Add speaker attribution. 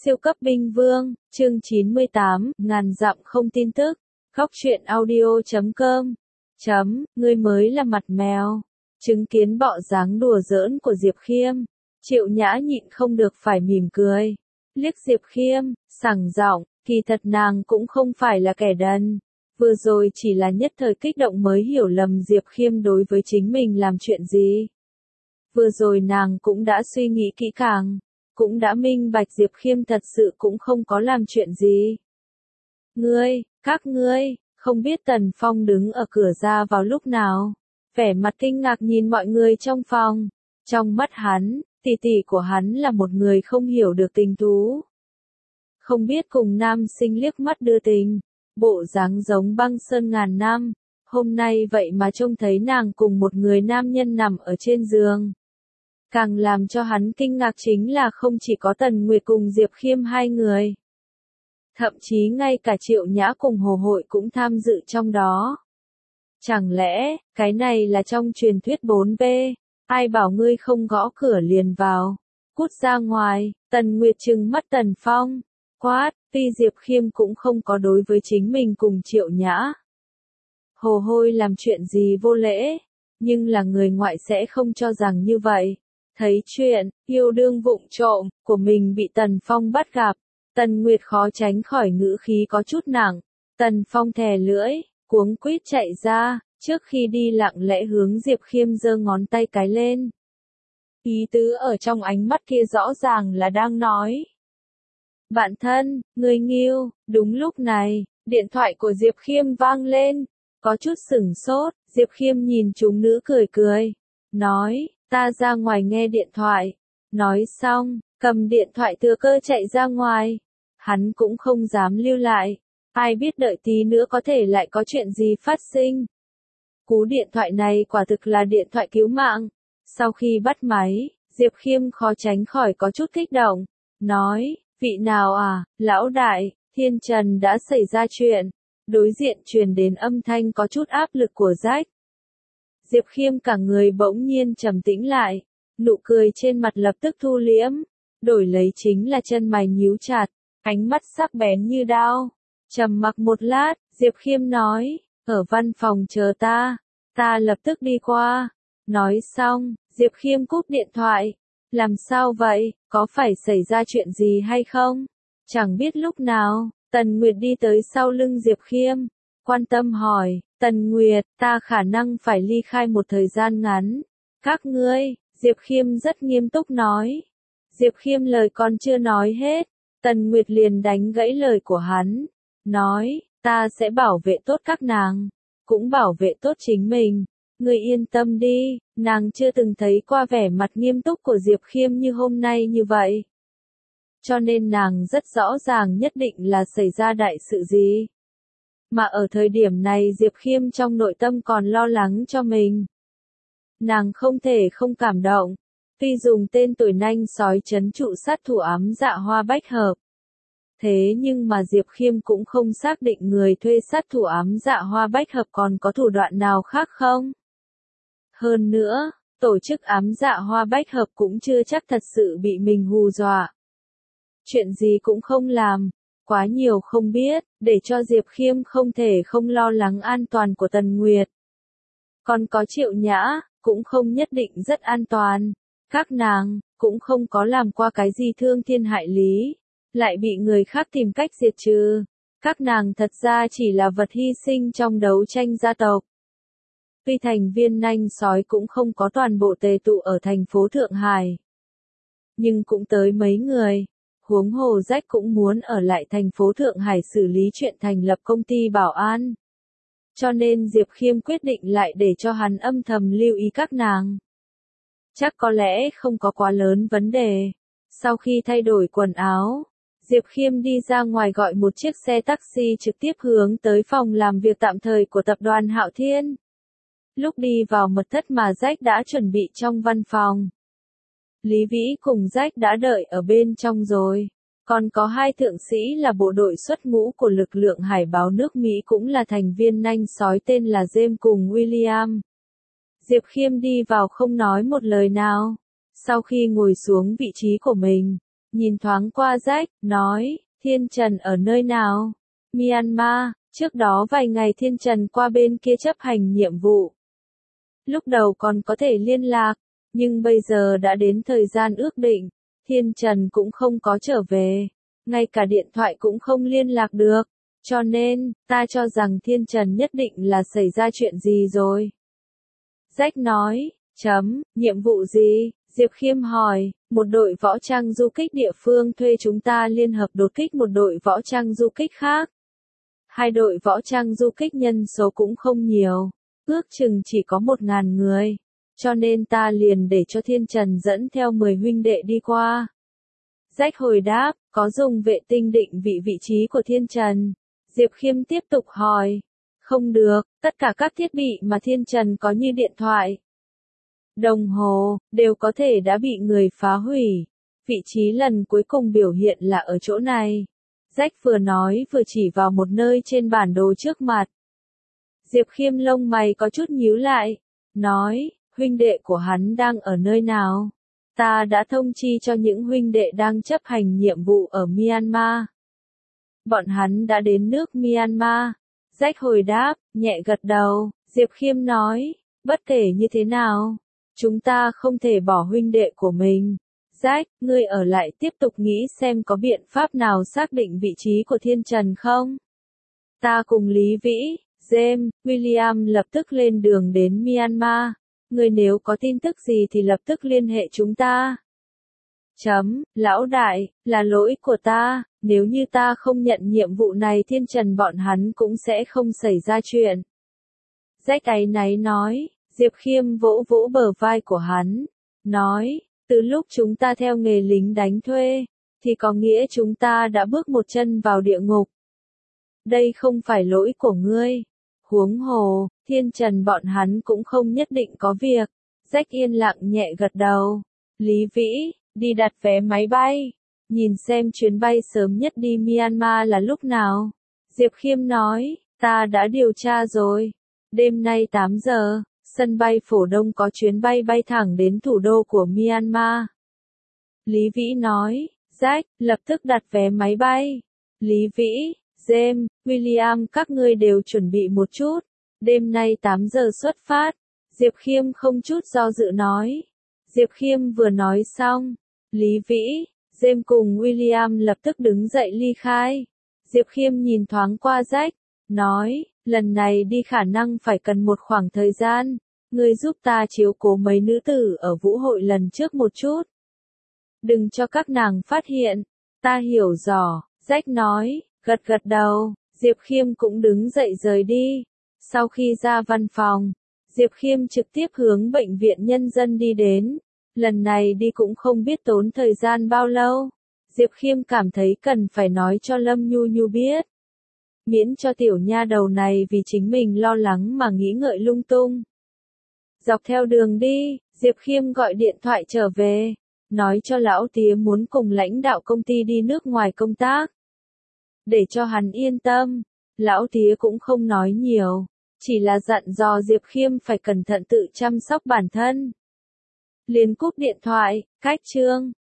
Speaker 1: Siêu cấp binh vương, chương 98, ngàn dặm không tin tức. Góc truyện audio.com. Ngươi mới là mặt mèo. Chứng kiến bọ dáng đùa giỡn của Diệp Khiêm, Triệu Nhã nhịn không được phải mỉm cười. Liếc Diệp Khiêm, sảng giọng, kỳ thật nàng cũng không phải là kẻ đần. Vừa rồi chỉ là nhất thời kích động mới hiểu lầm Diệp Khiêm đối với chính mình làm chuyện gì. Vừa rồi nàng cũng đã suy nghĩ kỹ càng, cũng đã minh bạch Diệp Khiêm thật sự cũng không có làm chuyện gì. Các ngươi, không biết Tần Phong đứng ở cửa ra vào lúc nào, vẻ mặt kinh ngạc nhìn mọi người trong phòng. Trong mắt hắn, tỷ tỷ của hắn là một người không hiểu được tình thú. Không biết cùng nam sinh liếc mắt đưa tình, bộ dáng giống băng sơn ngàn năm, hôm nay vậy mà trông thấy nàng cùng một người nam nhân nằm ở trên giường. Càng làm cho hắn kinh ngạc chính là không chỉ có Tần Nguyệt cùng Diệp Khiêm hai người. Thậm chí ngay cả Triệu Nhã cùng Hồ Hội cũng tham dự trong đó. Chẳng lẽ, cái này là trong truyền thuyết 4B, ai bảo ngươi không gõ cửa liền vào, cút ra ngoài. Tần Nguyệt trừng mắt Tần Phong, quát, tuy Diệp Khiêm cũng không có đối với chính mình cùng Triệu Nhã. Hồ Hôi làm chuyện gì vô lễ, nhưng là người ngoại sẽ không cho rằng như vậy. Thấy chuyện, yêu đương vụng trộm, của mình bị Tần Phong bắt gặp, Tần Nguyệt khó tránh khỏi ngữ khí có chút nặng. Tần Phong thè lưỡi, cuống quýt chạy ra, trước khi đi lặng lẽ hướng Diệp Khiêm giơ ngón tay cái lên. Ý tứ ở trong ánh mắt kia rõ ràng là đang nói: bạn thân, người nghiêu. Đúng lúc này, điện thoại của Diệp Khiêm vang lên, có chút sửng sốt, Diệp Khiêm nhìn chúng nữ cười cười, nói, ta ra ngoài nghe điện thoại. Nói xong, cầm điện thoại thừa cơ chạy ra ngoài. Hắn cũng không dám lưu lại, ai biết đợi tí nữa có thể lại có chuyện gì phát sinh. Cú điện thoại này quả thực là điện thoại cứu mạng. Sau khi bắt máy, Diệp Khiêm khó tránh khỏi có chút kích động, nói, vị nào à, lão đại, Thiên Trần đã xảy ra chuyện. Đối diện truyền đến âm thanh có chút áp lực của Jack. Diệp Khiêm cả người bỗng nhiên trầm tĩnh lại, nụ cười trên mặt lập tức thu liễm, đổi lấy chính là chân mày nhíu chặt, ánh mắt sắc bén như đao. Trầm mặc một lát, Diệp Khiêm nói, ở văn phòng chờ ta lập tức đi qua. Nói xong, Diệp Khiêm cúp điện thoại. Làm sao vậy, có phải xảy ra chuyện gì hay không? Chẳng biết lúc nào, Tần Nguyệt đi tới sau lưng Diệp Khiêm, quan tâm hỏi, Tần Nguyệt, ta khả năng phải ly khai một thời gian ngắn. Các ngươi, Diệp Khiêm rất nghiêm túc nói. Diệp Khiêm lời còn chưa nói hết, Tần Nguyệt liền đánh gãy lời của hắn, nói, ta sẽ bảo vệ tốt các nàng, cũng bảo vệ tốt chính mình. Ngươi yên tâm đi, nàng chưa từng thấy qua vẻ mặt nghiêm túc của Diệp Khiêm như hôm nay như vậy. Cho nên nàng rất rõ ràng nhất định là xảy ra đại sự gì. Mà ở thời điểm này Diệp Khiêm trong nội tâm còn lo lắng cho mình. Nàng không thể không cảm động, tuy dùng tên tuổi nanh sói trấn trụ sát thủ ám dạ Hoa Bách Hợp. Thế nhưng mà Diệp Khiêm cũng không xác định người thuê sát thủ ám dạ Hoa Bách Hợp còn có thủ đoạn nào khác không. Hơn nữa, tổ chức ám dạ Hoa Bách Hợp cũng chưa chắc thật sự bị mình hù dọa. Chuyện gì cũng không làm, quá nhiều không biết, để cho Diệp Khiêm không thể không lo lắng an toàn của Tần Nguyệt. Còn có Triệu Nhã, cũng không nhất định rất an toàn. Các nàng, cũng không có làm qua cái gì thương thiên hại lý, lại bị người khác tìm cách diệt trừ. Các nàng thật ra chỉ là vật hy sinh trong đấu tranh gia tộc. Tuy thành viên nanh sói cũng không có toàn bộ tề tụ ở thành phố Thượng Hải, nhưng cũng tới mấy người. Huống hồ Jack cũng muốn ở lại thành phố Thượng Hải xử lý chuyện thành lập công ty bảo an. Cho nên Diệp Khiêm quyết định lại để cho hắn âm thầm lưu ý các nàng. Chắc có lẽ không có quá lớn vấn đề. Sau khi thay đổi quần áo, Diệp Khiêm đi ra ngoài gọi một chiếc xe taxi trực tiếp hướng tới phòng làm việc tạm thời của tập đoàn Hạo Thiên. Lúc đi vào mật thất mà Jack đã chuẩn bị trong văn phòng, Lý Vĩ cùng Jack đã đợi ở bên trong rồi. Còn có hai thượng sĩ là bộ đội xuất ngũ của lực lượng hải báo nước Mỹ cũng là thành viên nanh sói tên là James cùng William. Diệp Khiêm đi vào không nói một lời nào. Sau khi ngồi xuống vị trí của mình, nhìn thoáng qua Jack, nói, Thiên Trần ở nơi nào? Myanmar, trước đó vài ngày Thiên Trần qua bên kia chấp hành nhiệm vụ. Lúc đầu còn có thể liên lạc, nhưng bây giờ đã đến thời gian ước định, Thiên Trần cũng không có trở về, ngay cả điện thoại cũng không liên lạc được, cho nên, ta cho rằng Thiên Trần nhất định là xảy ra chuyện gì rồi. Jack nói, nhiệm vụ gì? Diệp Khiêm hỏi, một đội võ trang du kích địa phương thuê chúng ta liên hợp đột kích một đội võ trang du kích khác. Hai đội võ trang du kích nhân số cũng không nhiều, ước chừng chỉ có 1.000 người, cho nên ta liền để cho Thiên Trần dẫn theo 10 huynh đệ đi qua. Jack hồi đáp, có dùng vệ tinh định vị trí của Thiên Trần. Diệp Khiêm tiếp tục hỏi, không được, tất cả các thiết bị mà Thiên Trần có như điện thoại, đồng hồ, đều có thể đã bị người phá hủy. Vị trí lần cuối cùng biểu hiện là ở chỗ này. Jack vừa nói vừa chỉ vào một nơi trên bản đồ trước mặt. Diệp Khiêm lông mày có chút nhíu lại, nói, huynh đệ của hắn đang ở nơi nào? Ta đã thông chi cho những huynh đệ đang chấp hành nhiệm vụ ở Myanmar. Bọn hắn đã đến nước Myanmar. Jack hồi đáp, nhẹ gật đầu. Diệp Khiêm nói, bất kể như thế nào, chúng ta không thể bỏ huynh đệ của mình. Jack, ngươi ở lại tiếp tục nghĩ xem có biện pháp nào xác định vị trí của Thiên Trần không? Ta cùng Lý Vĩ, James, William lập tức lên đường đến Myanmar. Ngươi nếu có tin tức gì thì lập tức liên hệ chúng ta. Lão đại, là lỗi của ta, nếu như ta không nhận nhiệm vụ này Thiên Trần bọn hắn cũng sẽ không xảy ra chuyện. Jack áy náy nói, Diệp Khiêm vỗ vỗ bờ vai của hắn, nói, từ lúc chúng ta theo nghề lính đánh thuê, thì có nghĩa chúng ta đã bước một chân vào địa ngục. Đây không phải lỗi của ngươi. Huống hồ, Thiên Trần bọn hắn cũng không nhất định có việc. Jack yên lặng nhẹ gật đầu. Lý Vĩ, đi đặt vé máy bay. Nhìn xem chuyến bay sớm nhất đi Myanmar là lúc nào. Diệp Khiêm nói, ta đã điều tra rồi. Đêm nay 8 giờ, sân bay Phổ Đông có chuyến bay bay thẳng đến thủ đô của Myanmar. Lý Vĩ nói, Jack, lập tức đặt vé máy bay. Lý Vĩ, James, William các ngươi đều chuẩn bị một chút. Đêm nay 8 giờ xuất phát. Diệp Khiêm không chút do dự nói. Diệp Khiêm vừa nói xong, Lý Vĩ, James cùng William lập tức đứng dậy ly khai. Diệp Khiêm nhìn thoáng qua Jack, nói, lần này đi khả năng phải cần một khoảng thời gian. Ngươi giúp ta chiếu cố mấy nữ tử ở vũ hội lần trước một chút. Đừng cho các nàng phát hiện. Ta hiểu rõ, Jack nói, gật gật đầu. Diệp Khiêm cũng đứng dậy rời đi. Sau khi ra văn phòng, Diệp Khiêm trực tiếp hướng bệnh viện nhân dân đi đến. Lần này đi cũng không biết tốn thời gian bao lâu. Diệp Khiêm cảm thấy cần phải nói cho Lâm Nhu Nhu biết. Miễn cho tiểu nha đầu này vì chính mình lo lắng mà nghĩ ngợi lung tung. Dọc theo đường đi, Diệp Khiêm gọi điện thoại trở về, nói cho lão tía muốn cùng lãnh đạo công ty đi nước ngoài công tác. Để cho hắn yên tâm, lão tía cũng không nói nhiều, chỉ là dặn dò Diệp Khiêm phải cẩn thận tự chăm sóc bản thân. Liền cúp điện thoại, cách chương.